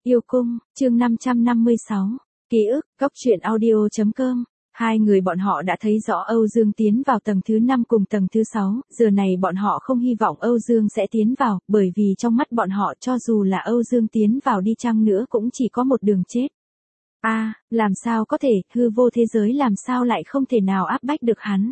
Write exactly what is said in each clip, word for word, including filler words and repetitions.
Yêu cung, chương năm trăm năm mươi sáu. Ký ức, góc truyện audio chấm com. Hai người bọn họ đã thấy rõ Âu Dương tiến vào tầng thứ năm cùng tầng thứ sáu, giờ này bọn họ không hy vọng Âu Dương sẽ tiến vào, bởi vì trong mắt bọn họ cho dù là Âu Dương tiến vào đi chăng nữa cũng chỉ có một đường chết. A, à, làm sao có thể, hư vô thế giới làm sao lại không thể nào áp bách được hắn.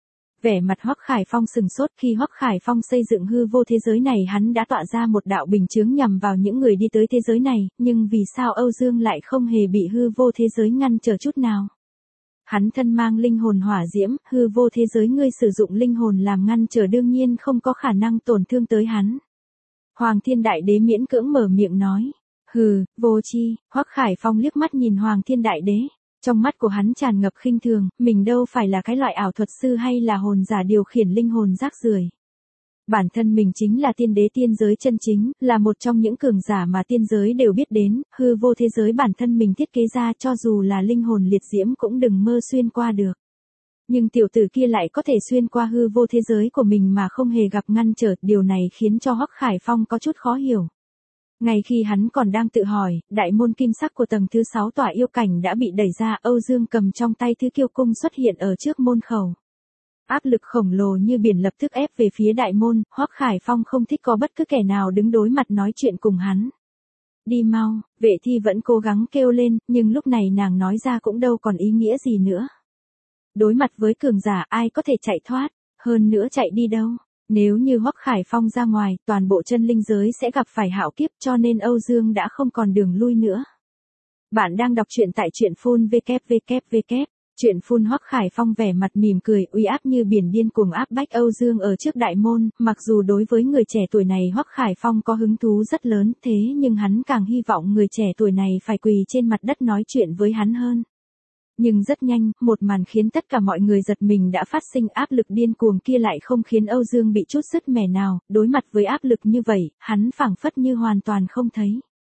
Vẻ mặt Hoắc Khải Phong sừng sốt, khi Hoắc Khải Phong xây dựng hư vô thế giới này hắn đã tọa ra một đạo bình chướng nhằm vào những người đi tới thế giới này, nhưng vì sao Âu Dương lại không hề bị hư vô thế giới ngăn trở chút nào? Hắn thân mang linh hồn hỏa diễm, hư vô thế giới ngươi sử dụng linh hồn làm ngăn trở đương nhiên không có khả năng tổn thương tới hắn. Hoàng Thiên Đại Đế miễn cưỡng mở miệng nói. Hừ, vô tri. Hoắc Khải Phong liếc mắt nhìn Hoàng Thiên Đại Đế. Trong mắt của hắn tràn ngập khinh thường, mình đâu phải là cái loại ảo thuật sư hay là hồn giả điều khiển linh hồn rác rưởi. Bản thân mình chính là tiên đế tiên giới chân chính, là một trong những cường giả mà tiên giới đều biết đến, hư vô thế giới bản thân mình thiết kế ra cho dù là linh hồn liệt diễm cũng đừng mơ xuyên qua được. Nhưng tiểu tử kia lại có thể xuyên qua hư vô thế giới của mình mà không hề gặp ngăn trở, điều này khiến cho Hoắc Khải Phong có chút khó hiểu. Ngay khi hắn còn đang tự hỏi, đại môn kim sắc của tầng thứ sáu tòa yêu cảnh đã bị đẩy ra, Âu Dương cầm trong tay thứ kiêu cung xuất hiện ở trước môn khẩu. Áp lực khổng lồ như biển lập tức ép về phía đại môn, Hoắc Khải Phong không thích có bất cứ kẻ nào đứng đối mặt nói chuyện cùng hắn. Đi mau, Vệ Thi vẫn cố gắng kêu lên, nhưng lúc này nàng nói ra cũng đâu còn ý nghĩa gì nữa. Đối mặt với cường giả ai có thể chạy thoát, hơn nữa chạy đi đâu. Nếu như Hoắc Khải Phong ra ngoài, toàn bộ chân linh giới sẽ gặp phải hạo kiếp cho nên Âu Dương đã không còn đường lui nữa. Bạn đang đọc truyện tại truyện phun vê kép vê kép vê kép. Truyện phun Hoắc Khải Phong vẻ mặt mỉm cười, uy áp như biển điên cuồng áp bách Âu Dương ở trước đại môn, mặc dù đối với người trẻ tuổi này Hoắc Khải Phong có hứng thú rất lớn, thế nhưng hắn càng hy vọng người trẻ tuổi này phải quỳ trên mặt đất nói chuyện với hắn hơn. Nhưng rất nhanh, một màn khiến tất cả mọi người giật mình đã phát sinh, áp lực điên cuồng kia lại không khiến Âu Dương bị chút sứt mẻ nào, đối mặt với áp lực như vậy, hắn phảng phất như hoàn toàn không thấy.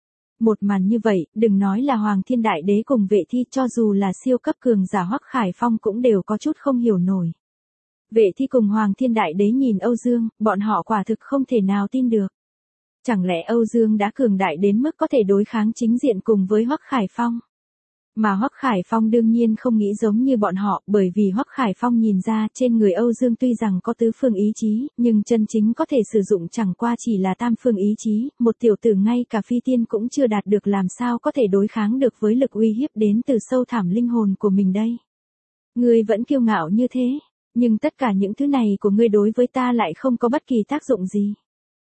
Một màn như vậy, đừng nói là Hoàng Thiên Đại Đế cùng Vệ Thi, cho dù là siêu cấp cường giả Hoắc Khải Phong cũng đều có chút không hiểu nổi. Vệ Thi cùng Hoàng Thiên Đại Đế nhìn Âu Dương, bọn họ quả thực không thể nào tin được. Chẳng lẽ Âu Dương đã cường đại đến mức có thể đối kháng chính diện cùng với Hoắc Khải Phong? Mà Hoắc Khải Phong đương nhiên không nghĩ giống như bọn họ, bởi vì Hoắc Khải Phong nhìn ra trên người Âu Dương tuy rằng có tứ phương ý chí, nhưng chân chính có thể sử dụng chẳng qua chỉ là tam phương ý chí, một tiểu tử ngay cả phi tiên cũng chưa đạt được làm sao có thể đối kháng được với lực uy hiếp đến từ sâu thẳm linh hồn của mình đây. Ngươi vẫn kiêu ngạo như thế, nhưng tất cả những thứ này của ngươi đối với ta lại không có bất kỳ tác dụng gì.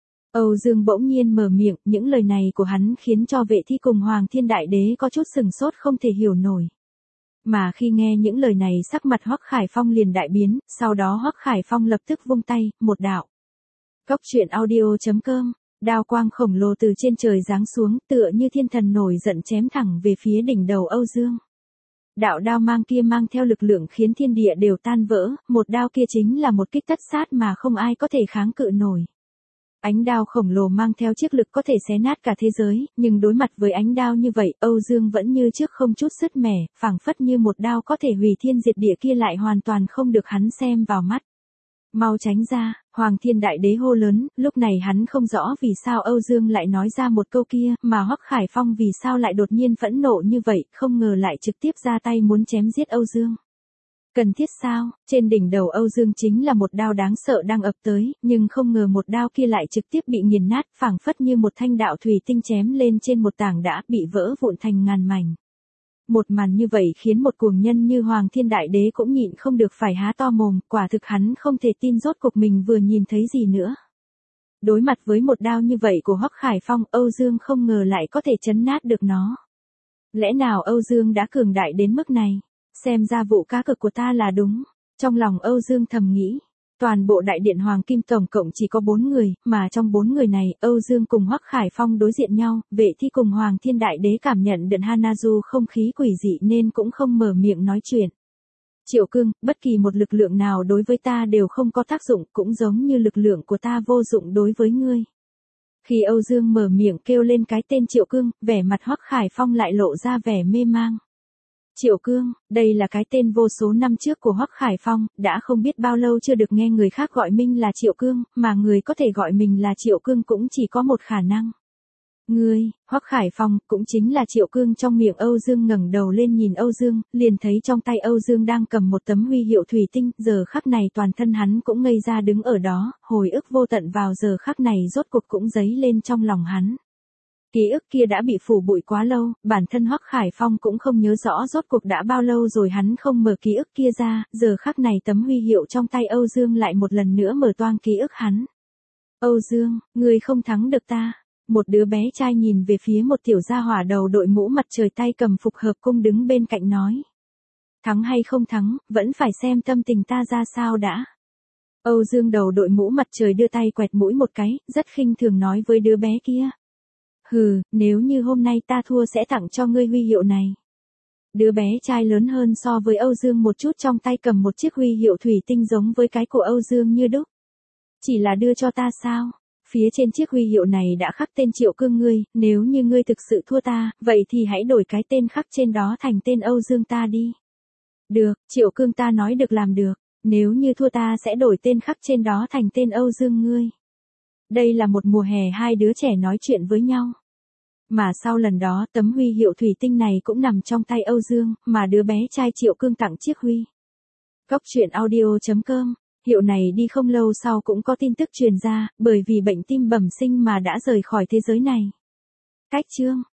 Âu Dương bỗng nhiên mở miệng, những lời này của hắn khiến cho Vệ Thi cùng Hoàng Thiên Đại Đế có chút sừng sốt không thể hiểu nổi. Mà khi nghe những lời này sắc mặt Hoắc Khải Phong liền đại biến, sau đó Hoắc Khải Phong lập tức vung tay, một đạo. Góc truyện audio chấm com, đao quang khổng lồ từ trên trời giáng xuống, tựa như thiên thần nổi giận chém thẳng về phía đỉnh đầu Âu Dương. Đạo đao mang kia mang theo lực lượng khiến thiên địa đều tan vỡ, một đao kia chính là một kích tất sát mà không ai có thể kháng cự nổi. Ánh đao khổng lồ mang theo chiếc lực có thể xé nát cả thế giới, nhưng đối mặt với ánh đao như vậy, Âu Dương vẫn như trước không chút sứt mẻ, phảng phất như một đao có thể hủy thiên diệt địa kia lại hoàn toàn không được hắn xem vào mắt. Mau tránh ra, Hoàng Thiên Đại Đế hô lớn, lúc này hắn không rõ vì sao Âu Dương lại nói ra một câu kia, mà Hoắc Khải Phong vì sao lại đột nhiên phẫn nộ như vậy, không ngờ lại trực tiếp ra tay muốn chém giết Âu Dương. Cần thiết sao? Trên đỉnh đầu Âu Dương chính là một đao đáng sợ đang ập tới, nhưng không ngờ một đao kia lại trực tiếp bị nghiền nát, phảng phất như một thanh đạo thủy tinh chém lên trên một tảng đã bị vỡ vụn thành ngàn mảnh. Một màn như vậy khiến một cuồng nhân như Hoàng Thiên Đại Đế cũng nhịn không được phải há to mồm, quả thực hắn không thể tin rốt cuộc mình vừa nhìn thấy gì nữa. Đối mặt với một đao như vậy của Hoắc Khải Phong, Âu Dương không ngờ lại có thể chấn nát được nó. Lẽ nào Âu Dương đã cường đại đến mức này? Xem ra vụ cá cược của ta là đúng. Trong lòng Âu Dương thầm nghĩ. Toàn bộ đại điện Hoàng Kim tổng cộng chỉ có bốn người, mà trong bốn người này, Âu Dương cùng Hoắc Khải Phong đối diện nhau, Vệ Thi cùng Hoàng Thiên Đại Đế cảm nhận được Hanazu không khí quỷ dị nên cũng không mở miệng nói chuyện. Triệu Cương, bất kỳ một lực lượng nào đối với ta đều không có tác dụng, cũng giống như lực lượng của ta vô dụng đối với ngươi. Khi Âu Dương mở miệng kêu lên cái tên Triệu Cương, vẻ mặt Hoắc Khải Phong lại lộ ra vẻ mê mang. Triệu Cương, đây là cái tên vô số năm trước của Hoắc Khải Phong, đã không biết bao lâu chưa được nghe người khác gọi mình là Triệu Cương, mà người có thể gọi mình là Triệu Cương cũng chỉ có một khả năng. Ngươi, Hoắc Khải Phong, cũng chính là Triệu Cương trong miệng Âu Dương ngẩng đầu lên nhìn Âu Dương, liền thấy trong tay Âu Dương đang cầm một tấm huy hiệu thủy tinh, giờ khắc này toàn thân hắn cũng ngây ra đứng ở đó, hồi ức vô tận vào giờ khắc này rốt cuộc cũng dấy lên trong lòng hắn. Ký ức kia đã bị phủ bụi quá lâu, bản thân Hoắc Khải Phong cũng không nhớ rõ rốt cuộc đã bao lâu rồi hắn không mở ký ức kia ra, giờ khắc này tấm huy hiệu trong tay Âu Dương lại một lần nữa mở toang ký ức hắn. Âu Dương, ngươi không thắng được ta. Một đứa bé trai nhìn về phía một tiểu gia hỏa đầu đội mũ mặt trời tay cầm phục hợp cung đứng bên cạnh nói. Thắng hay không thắng, vẫn phải xem tâm tình ta ra sao đã. Âu Dương đầu đội mũ mặt trời đưa tay quẹt mũi một cái, rất khinh thường nói với đứa bé kia. Hừ, nếu như hôm nay ta thua sẽ tặng cho ngươi huy hiệu này. Đứa bé trai lớn hơn so với Âu Dương một chút trong tay cầm một chiếc huy hiệu thủy tinh giống với cái của Âu Dương như đúc. Chỉ là đưa cho ta sao? Phía trên chiếc huy hiệu này đã khắc tên Triệu Cương ngươi, nếu như ngươi thực sự thua ta, vậy thì hãy đổi cái tên khắc trên đó thành tên Âu Dương ta đi. Được, Triệu Cương ta nói được làm được, nếu như thua ta sẽ đổi tên khắc trên đó thành tên Âu Dương ngươi. Đây là một mùa hè hai đứa trẻ nói chuyện với nhau. Mà sau lần đó tấm huy hiệu thủy tinh này cũng nằm trong tay Âu Dương, mà đứa bé trai Triệu Cương tặng chiếc huy. Cốc truyện audio chấm com. Hiệu này đi không lâu sau cũng có tin tức truyền ra, bởi vì bệnh tim bẩm sinh mà đã rời khỏi thế giới này. Cách chương